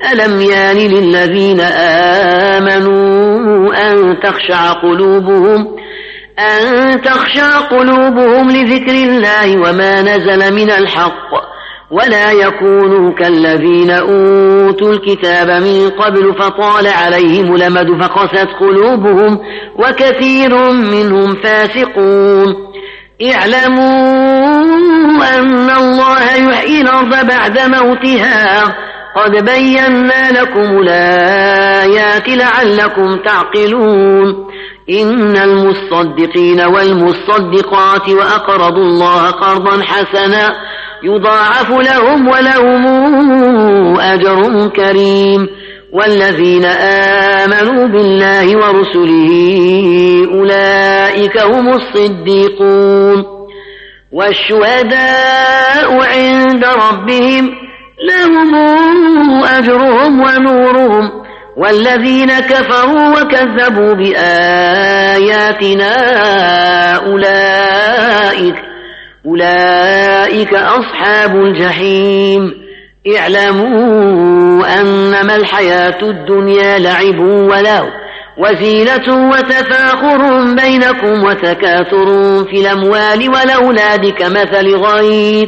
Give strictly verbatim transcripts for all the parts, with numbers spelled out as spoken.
ألم يان للذين آمنوا أن تخشع قلوبهم أن تخشع قلوبهم لذكر الله وما نزل من الحق ولا يكونوا كالذين أوتوا الكتاب من قبل فطال عليهم الأمد فقست قلوبهم وكثير منهم فاسقون اعلموا أن الله يحيي الأرض بعد موتها قد بينا لكم الآيات لعلكم تعقلون إن المصدقين والمصدقات وأقرضوا الله قرضا حسنا يضاعف لهم ولهم أجر كريم والذين آمنوا بالله ورسله أولئك هم الصديقون والشهداء عند ربهم لهم أجرهم ونورهم والذين كفروا وكذبوا بآياتنا أولئك أولئك أصحاب الجحيم اعلموا أنما الحياة الدنيا لعب ولهو وزينة وتفاخر بينكم وتكاثر في الأموال والأولاد كمثل غيث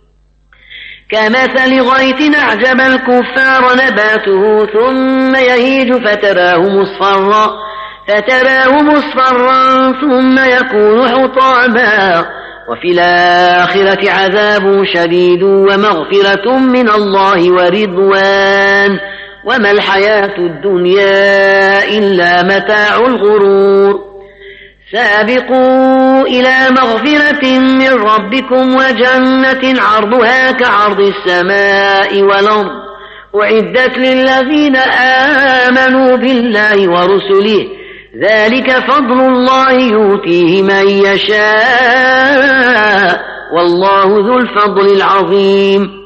كمثل غيث أعجب الكفار نباته ثم يهيج فتراه مصفرا فتراه مصفرا ثم يكون حطاما وفي الآخرة عذاب شديد ومغفرة من الله ورضوان وما الحياة الدنيا إلا متاع الغرور سابقوا إلى مغفرة من ربكم وجنة عرضها كعرض السماء والأرض أعدت للذين آمنوا بالله ورسله ذلك فضل الله يؤتيه من يشاء والله ذو الفضل العظيم